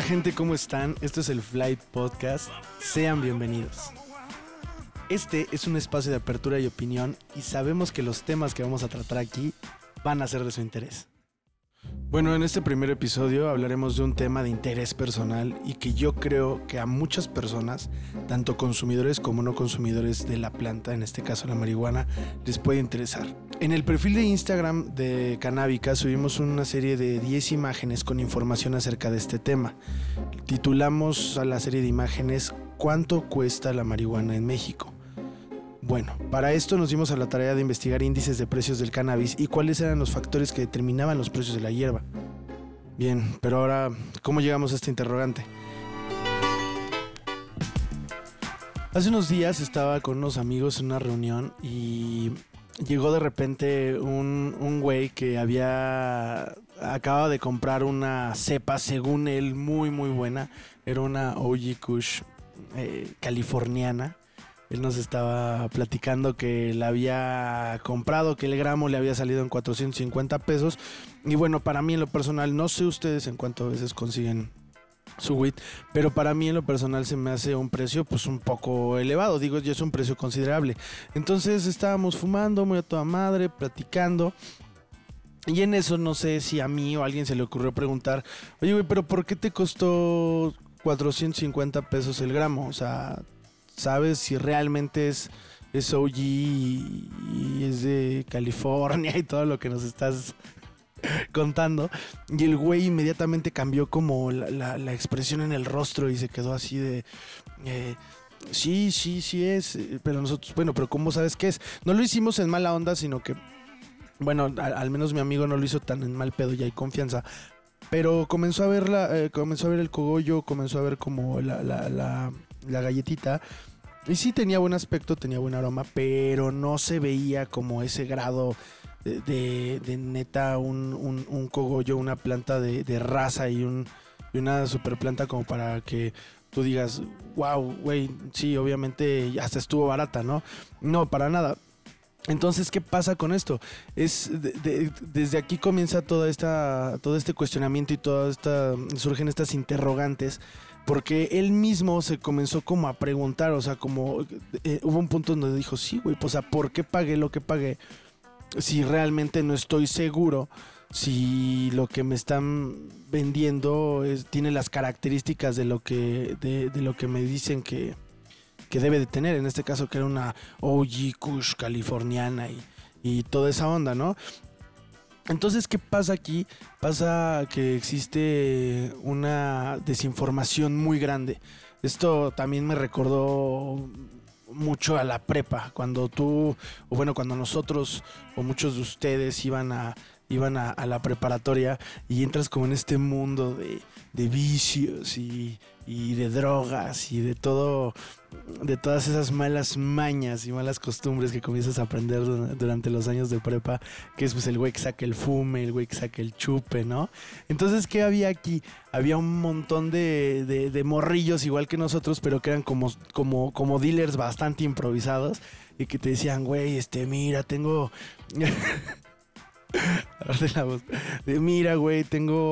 gente, ¿cómo están? Esto es el Flight Podcast. Sean bienvenidos. Este es un espacio de apertura y opinión y sabemos que los temas que vamos a tratar aquí van a ser de su interés. Bueno, en este primer episodio hablaremos de un tema de interés personal y que yo creo que a muchas personas, tanto consumidores como no consumidores de la planta, en este caso la marihuana, les puede interesar. En el perfil de Instagram de Canábica subimos una serie de 10 imágenes con información acerca de este tema. Titulamos a la serie de imágenes ¿Cuánto cuesta la marihuana en México? Bueno, para esto nos dimos a la tarea de investigar índices de precios del cannabis y cuáles eran los factores que determinaban los precios de la hierba. Bien, pero ahora, ¿cómo llegamos a este interrogante? Hace unos días estaba con unos amigos en una reunión y llegó de repente un güey que acababa de comprar una cepa, según él, muy muy buena. Era una OG Kush californiana. Él nos estaba platicando que la había comprado, que el gramo le había salido en 450 pesos. Y bueno, para mí en lo personal, no sé ustedes en cuántas veces consiguen su weed, pero para mí en lo personal se me hace un precio pues un poco elevado. Digo, ya es un precio considerable. Entonces estábamos fumando muy a toda madre, platicando. Y en eso no sé si a mí o a alguien se le ocurrió preguntar: oye güey, pero ¿por qué te costó 450 pesos el gramo? O sea, ¿sabes si realmente es OG y es de California y todo lo que nos estás contando? Y el güey inmediatamente cambió como la expresión en el rostro y se quedó así de... sí es, pero nosotros, bueno, pero ¿cómo sabes qué es? No lo hicimos en mala onda, sino que, bueno, al menos mi amigo no lo hizo tan en mal pedo, ya hay confianza. Pero comenzó a ver el cogollo, comenzó a ver como la galletita. Y sí tenía buen aspecto, tenía buen aroma, pero no se veía como ese grado de neta un cogollo, una planta de raza y una super planta como para que tú digas, wow, güey, sí, obviamente hasta estuvo barata, ¿no? No, para nada. Entonces, ¿qué pasa con esto? Desde aquí comienza todo este cuestionamiento y surgen estas interrogantes, porque él mismo se comenzó como a preguntar, o sea, como hubo un punto donde dijo, sí, güey, pues, o sea, ¿por qué pagué lo que pagué? Si realmente no estoy seguro si lo que me están vendiendo tiene las características de lo que me dicen que debe de tener, en este caso que era una OG Kush californiana y toda esa onda, ¿no? Entonces, ¿qué pasa aquí? Pasa que existe una desinformación muy grande. Esto también me recordó mucho a la prepa, cuando nosotros o muchos de ustedes iban a la preparatoria y entras como en este mundo de vicios y de drogas y de todas esas malas mañas y malas costumbres que comienzas a aprender durante los años de prepa, que es pues el güey que saca el fume, el güey que saca el chupe, ¿no? Entonces, ¿qué había aquí? Había un montón de morrillos igual que nosotros, pero que eran como dealers bastante improvisados y que te decían, güey, mira, tengo... la voz. Mira, güey,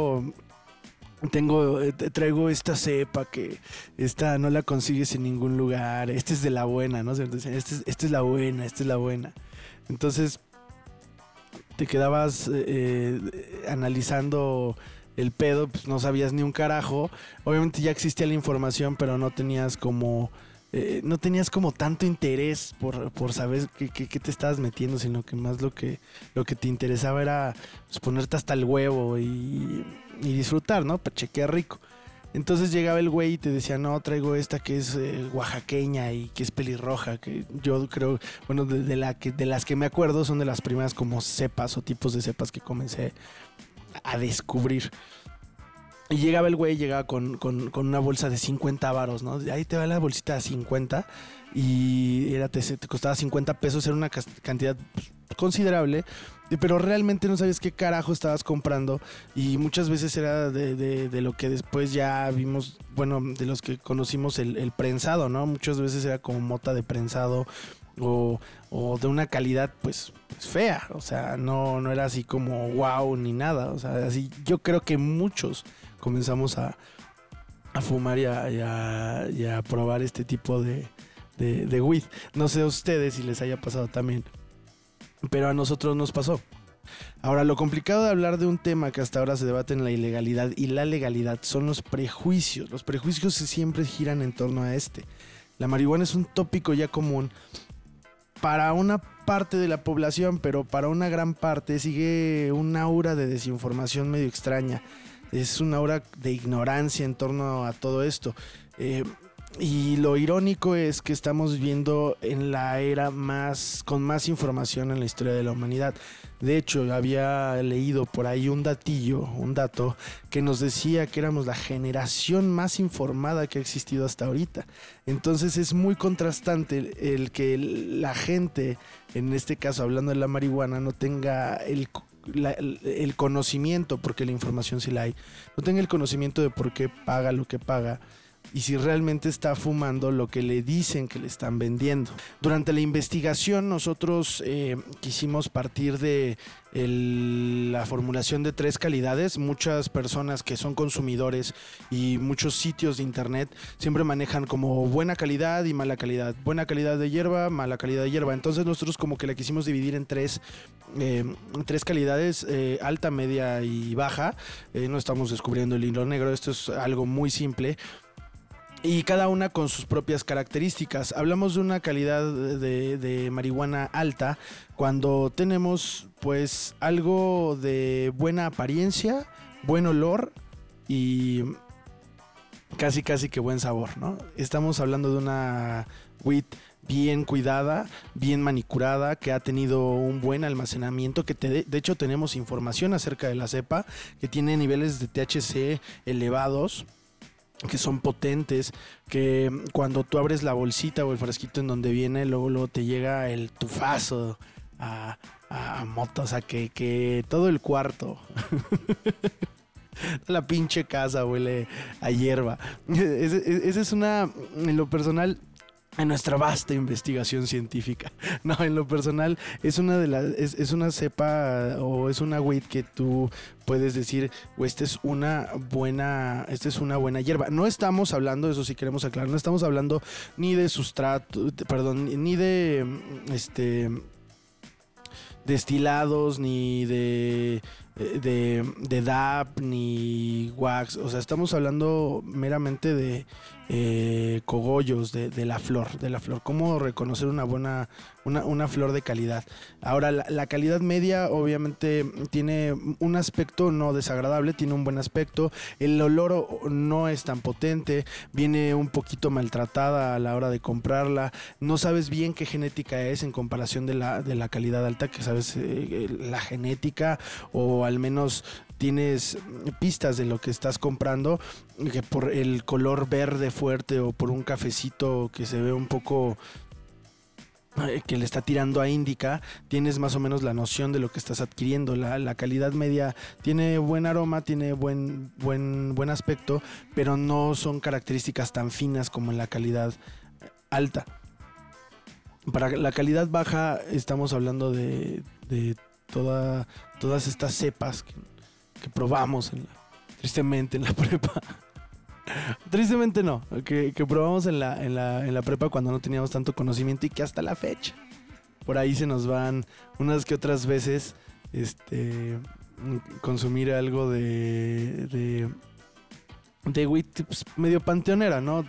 traigo esta cepa que esta no la consigues en ningún lugar. Esta es de la buena, ¿no? Esta es la buena. Entonces te quedabas analizando el pedo, pues no sabías ni un carajo. Obviamente ya existía la información, pero no tenías como tanto interés por saber qué te estabas metiendo, sino que más lo que te interesaba era pues, ponerte hasta el huevo y disfrutar, ¿no? Para chequear rico. Entonces llegaba el güey y te decía, no, traigo esta que es oaxaqueña y que es pelirroja, que yo creo, bueno, de las que me acuerdo son de las primeras como cepas o tipos de cepas que comencé a descubrir. Y llegaba el güey, con una bolsa de 50 varos, ¿no? Ahí te va la bolsita de 50 y te costaba 50 pesos, era una cantidad pues, considerable, pero realmente no sabías qué carajo estabas comprando y muchas veces era de lo que después ya vimos, bueno, de los que conocimos el prensado, ¿no? Muchas veces era como mota de prensado o de una calidad pues fea, o sea, no era así como wow ni nada, o sea, así yo creo que muchos comenzamos a a fumar y a probar este tipo de weed. No sé a ustedes si les haya pasado también, pero a nosotros nos pasó. Ahora, lo complicado de hablar de un tema que hasta ahora se debate en la ilegalidad y la legalidad son los prejuicios. Los prejuicios siempre giran en torno a este. La marihuana es un tópico ya común para una parte de la población, pero para una gran parte sigue un aura de desinformación medio extraña. Es una aura de ignorancia en torno a todo esto. Y lo irónico es que estamos viviendo en la era con más información en la historia de la humanidad. De hecho, había leído por ahí un dato que nos decía que éramos la generación más informada que ha existido hasta ahorita. Entonces es muy contrastante el que la gente, en este caso hablando de la marihuana, no tenga el conocimiento, porque la información sí la hay, no tenga el conocimiento de por qué paga lo que paga y si realmente está fumando lo que le dicen que le están vendiendo. Durante la investigación nosotros quisimos partir de la formulación de 3 calidades. Muchas personas que son consumidores y muchos sitios de internet siempre manejan como buena calidad y mala calidad. Buena calidad de hierba, mala calidad de hierba. Entonces nosotros como que la quisimos dividir en 3 calidades, alta, media y baja. No estamos descubriendo el hilo negro, esto es algo muy simple. Y cada una con sus propias características. Hablamos de una calidad de marihuana alta cuando tenemos pues algo de buena apariencia, buen olor y casi que buen sabor, ¿no? Estamos hablando de una weed bien cuidada, bien manicurada, que ha tenido un buen almacenamiento, que de hecho tenemos información acerca de la cepa, que tiene niveles de THC elevados, que son potentes, que cuando tú abres la bolsita o el frasquito en donde viene, luego te llega el tufazo a mota, o sea, que todo el cuarto, la pinche casa huele a hierba. Esa es una, en lo personal, en nuestra vasta investigación científica. No, en lo personal es una cepa o es una weed que tú puedes decir, esta es una buena hierba. No estamos hablando, eso sí queremos aclarar, no estamos hablando ni de sustrato, perdón, ni de destilados, ni de DAP, ni wax. O sea, estamos hablando meramente de cogollos de la flor. Cómo reconocer una flor de calidad. Ahora, la calidad media obviamente tiene un aspecto no desagradable, tiene un buen aspecto. El olor no es tan potente, viene un poquito maltratada a la hora de comprarla. No sabes bien qué genética es en comparación de la calidad alta, que sabes la genética, o al menos tienes pistas de lo que estás comprando, que por el color verde fuerte o por un cafecito que se ve un poco que le está tirando a índica, tienes más o menos la noción de lo que estás adquiriendo. La calidad media tiene buen aroma, tiene buen aspecto, pero no son características tan finas como en la calidad alta. Para la calidad baja estamos hablando de todas estas cepas que probamos tristemente en la prepa. Tristemente no, que probamos en la prepa cuando no teníamos tanto conocimiento, y que hasta la fecha por ahí se nos van unas que otras veces consumir algo de weed, pues, medio panteonera, ¿no?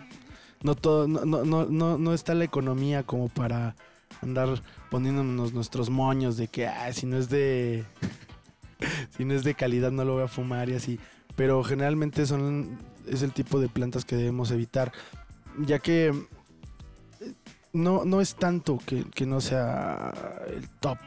No está la economía como para andar poniéndonos nuestros moños de que si no es de calidad no lo voy a fumar y así. Pero generalmente es el tipo de plantas que debemos evitar, ya que no es tanto que no sea el top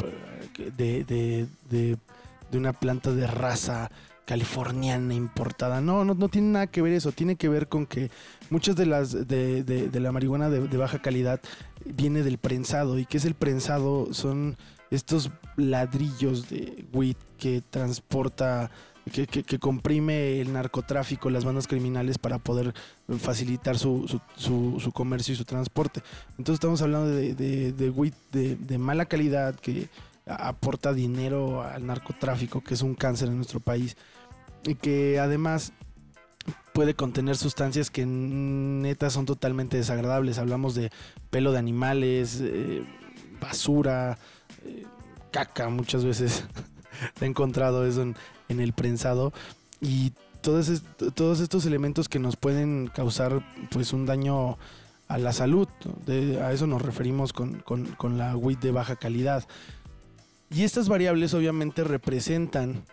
de una planta de raza californiana importada. No tiene nada que ver eso. Tiene que ver con que muchas de la marihuana de baja calidad viene del prensado. ¿Y qué es el prensado? Son estos ladrillos de weed que transporta, que comprime el narcotráfico, las bandas criminales, para poder facilitar su comercio y su transporte. Entonces estamos hablando de weed de mala calidad, que aporta dinero al narcotráfico, que es un cáncer en nuestro país, y que además puede contener sustancias que neta son totalmente desagradables. Hablamos de pelo de animales, basura, caca, muchas veces he encontrado eso en el prensado, y todos estos elementos que nos pueden causar pues un daño a la salud. A eso nos referimos con la weed de baja calidad. Y estas variables obviamente representan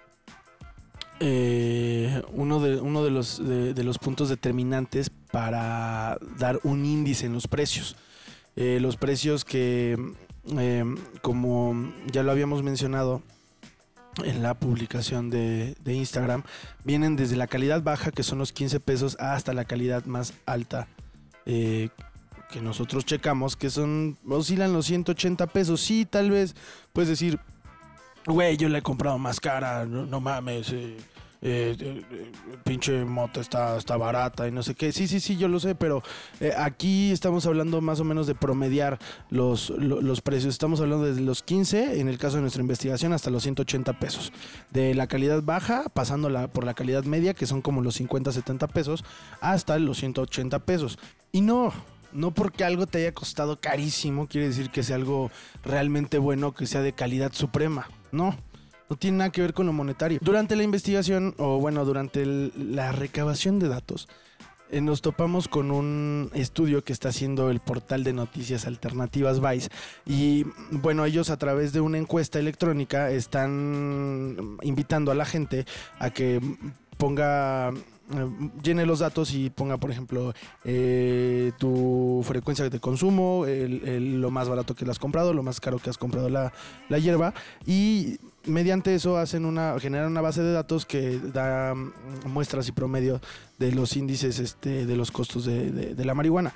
uno de los puntos determinantes para dar un índice en los precios. Los precios que, como ya lo habíamos mencionado en la publicación de Instagram, vienen desde la calidad baja, que son los 15 pesos, hasta la calidad más alta, que nosotros checamos, que oscilan los 180 pesos. Sí, tal vez puedes decir, güey, yo la he comprado más cara, no mames, pinche mota está barata y no sé qué. Sí, yo lo sé, pero aquí estamos hablando más o menos de promediar los precios. Estamos hablando desde los 15, en el caso de nuestra investigación, hasta los 180 pesos. De la calidad baja, pasando por la calidad media, que son como los 50, 70 pesos, hasta los 180 pesos. Y no porque algo te haya costado carísimo quiere decir que sea algo realmente bueno, que sea de calidad suprema. No tiene nada que ver con lo monetario. Durante la investigación, o bueno, durante la recabación de datos, nos topamos con un estudio que está haciendo el portal de noticias alternativas Vice. Y bueno, ellos a través de una encuesta electrónica están invitando a la gente a que llene los datos y ponga, por ejemplo, tu frecuencia de consumo, lo más barato que le has comprado, lo más caro que has comprado la hierba, y mediante eso generan una base de datos que da muestras y promedio de los índices de los costos de la marihuana.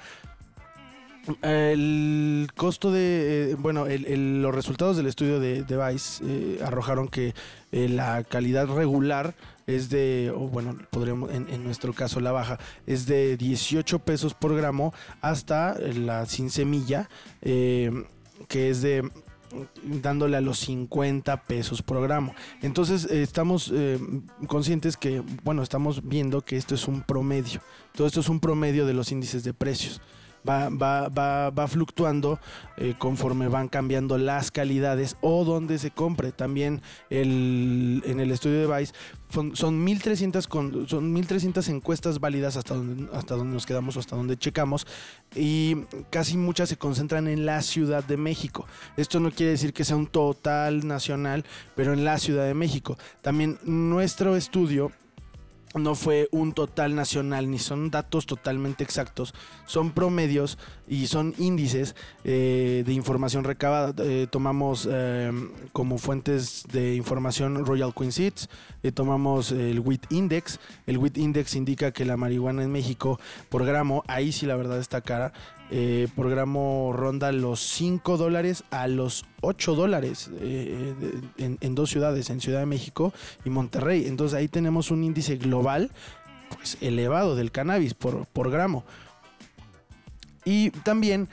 El costo los resultados del estudio de Vice arrojaron que la calidad regular es podríamos, en nuestro caso la baja, es de 18 pesos por gramo, hasta la sin semilla, que es dándole a los 50 pesos por gramo. Entonces estamos conscientes que, estamos viendo que esto es un promedio. Todo esto es un promedio de los índices de precios. Va fluctuando conforme van cambiando las calidades o donde se compre. También en el estudio de Vice son 1,300 encuestas válidas hasta donde nos quedamos, hasta donde checamos, y casi muchas se concentran en la Ciudad de México. Esto no quiere decir que sea un total nacional, pero en la Ciudad de México. También nuestro estudio no fue un total nacional, ni son datos totalmente exactos, son promedios y son índices de información recabada. Tomamos como fuentes de información Royal Queen Seeds, tomamos el Weed Index. El Weed Index indica que la marihuana en México por gramo, ahí sí la verdad está cara, por gramo ronda los $5 a los $8 en dos ciudades, en Ciudad de México y Monterrey. Entonces ahí tenemos un índice global pues elevado del cannabis por gramo. Y también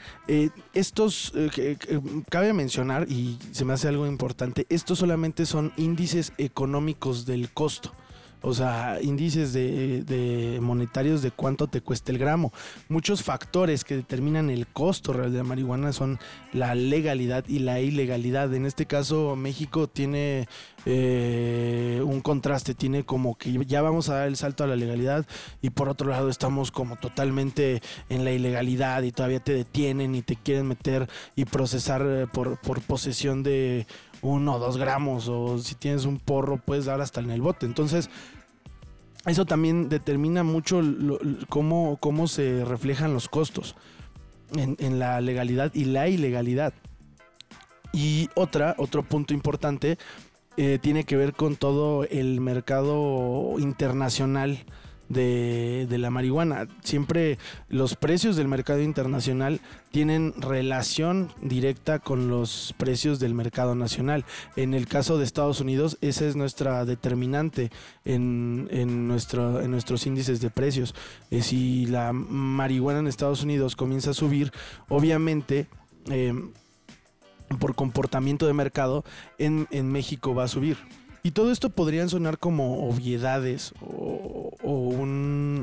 cabe mencionar, y se me hace algo importante, estos solamente son índices económicos del costo. O sea, índices de monetarios de cuánto te cuesta el gramo. Muchos factores que determinan el costo real de la marihuana son la legalidad y la ilegalidad. En este caso, México tiene un contraste, tiene como que ya vamos a dar el salto a la legalidad, y por otro lado estamos como totalmente en la ilegalidad y todavía te detienen y te quieren meter y procesar por posesión de 1 o 2 gramos, o si tienes un porro puedes dar hasta en el bote. Entonces eso también determina mucho cómo se reflejan los costos en la legalidad y la ilegalidad. Y otro punto importante tiene que ver con todo el mercado internacional de la marihuana. Siempre los precios del mercado internacional tienen relación directa con los precios del mercado nacional. En el caso de Estados Unidos, esa es nuestra determinante en nuestros índices de precios. Si la marihuana en Estados Unidos comienza a subir, obviamente por comportamiento de mercado en México va a subir. Y todo esto podrían sonar como obviedades o un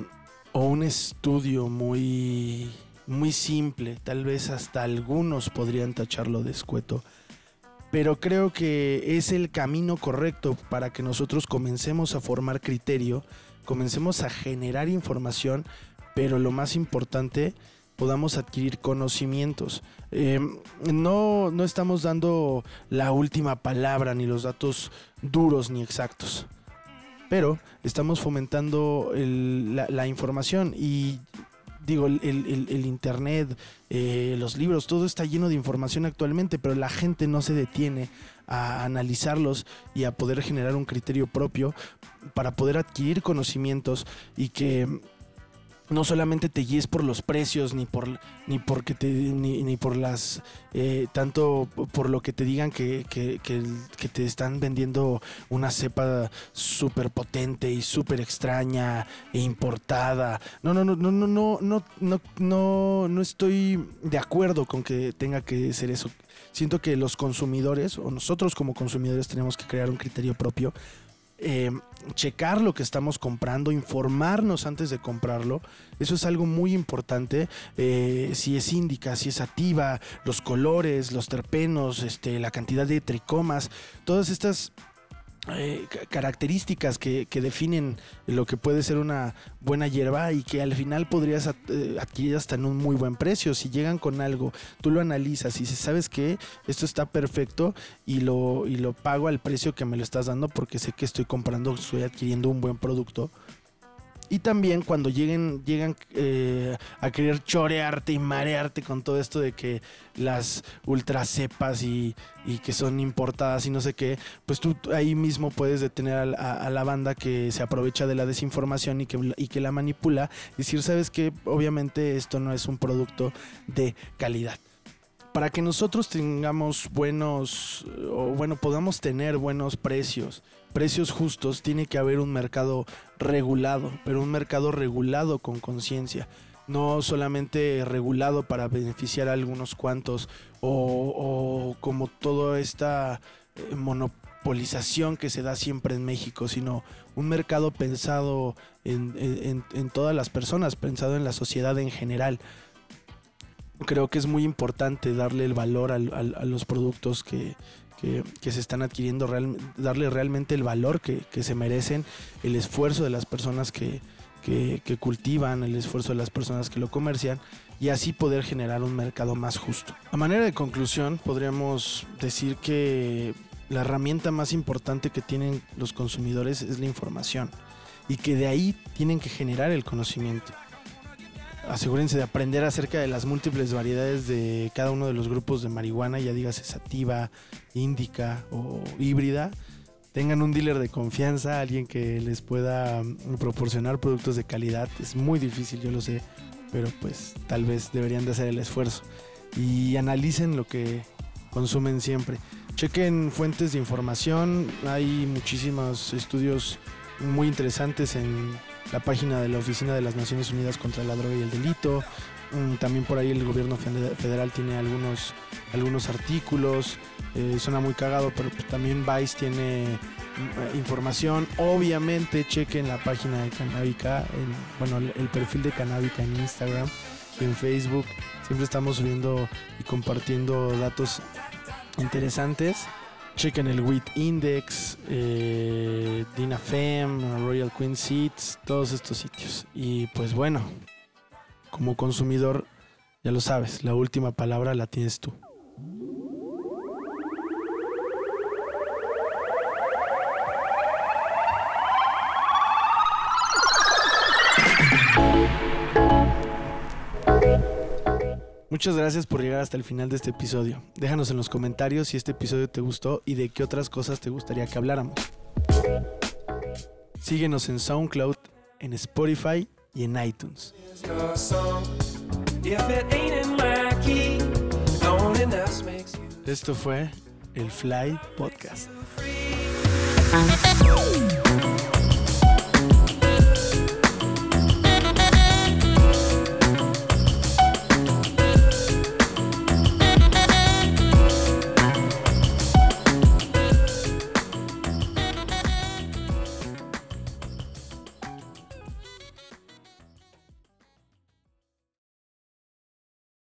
o un estudio muy, muy simple. Tal vez hasta algunos podrían tacharlo de escueto. Pero creo que es el camino correcto para que nosotros comencemos a formar criterio, comencemos a generar información, pero lo más importante, podamos adquirir conocimientos. No estamos dando la última palabra, ni los datos duros ni exactos, pero estamos fomentando la información. Y digo, el internet, los libros, todo está lleno de información actualmente, pero la gente no se detiene a analizarlos y a poder generar un criterio propio para poder adquirir conocimientos, y que no solamente te guíes por los precios, ni por las tanto por lo que te digan que te están vendiendo una cepa súper potente y súper extraña e importada. No estoy de acuerdo con que tenga que ser eso. Siento que los consumidores, o nosotros como consumidores, tenemos que crear un criterio propio. Checar lo que estamos comprando, informarnos antes de comprarlo. Eso es algo muy importante. Si es índica, si es sativa, los colores, los terpenos, la cantidad de tricomas, todas estas características que definen lo que puede ser una buena hierba, y que al final podrías adquirir hasta en un muy buen precio. Si llegan con algo, tú lo analizas y dices, ¿sabes qué? Esto está perfecto, y lo pago al precio que me lo estás dando, porque sé que estoy adquiriendo un buen producto. Y también cuando llegan a querer chorearte y marearte con todo esto de que las ultra cepas y que son importadas y no sé qué, pues tú ahí mismo puedes detener a la banda que se aprovecha de la desinformación y que la manipula, y decir, ¿sabes qué? Obviamente esto no es un producto de calidad. Para que nosotros tengamos podamos tener buenos precios justos, tiene que haber un mercado regulado, pero un mercado regulado con conciencia, no solamente regulado para beneficiar a algunos cuantos, o como toda esta monopolización que se da siempre en México, sino un mercado pensado en todas las personas, pensado en la sociedad en general. Creo que es muy importante darle el valor a los productos que se están adquiriendo, darle realmente el valor que se merecen, el esfuerzo de las personas que cultivan, el esfuerzo de las personas que lo comercian, y así poder generar un mercado más justo. A manera de conclusión, podríamos decir que la herramienta más importante que tienen los consumidores es la información, y que de ahí tienen que generar el conocimiento. Asegúrense de aprender acerca de las múltiples variedades de cada uno de los grupos de marihuana, ya dígase sativa, índica o híbrida. Tengan un dealer de confianza, alguien que les pueda proporcionar productos de calidad. Es muy difícil, yo lo sé, pero pues tal vez deberían de hacer el esfuerzo. Y analicen lo que consumen siempre. Chequen fuentes de información, hay muchísimos estudios muy interesantes en la página de la Oficina de las Naciones Unidas contra la Droga y el Delito. También por ahí el gobierno federal tiene algunos artículos. Suena muy cagado, pero pues también Vice tiene información. Obviamente chequen la página de Canábica, el perfil de Canábica en Instagram y en Facebook. Siempre estamos subiendo y compartiendo datos interesantes. Chequen el Wheat Index, DINAFEM, Royal Queen Seeds, todos estos sitios. Y pues bueno, como consumidor, ya lo sabes, la última palabra la tienes tú. Muchas gracias por llegar hasta el final de este episodio. Déjanos en los comentarios si este episodio te gustó y de qué otras cosas te gustaría que habláramos. Síguenos en SoundCloud, en Spotify y en iTunes. Esto fue el Fly Podcast.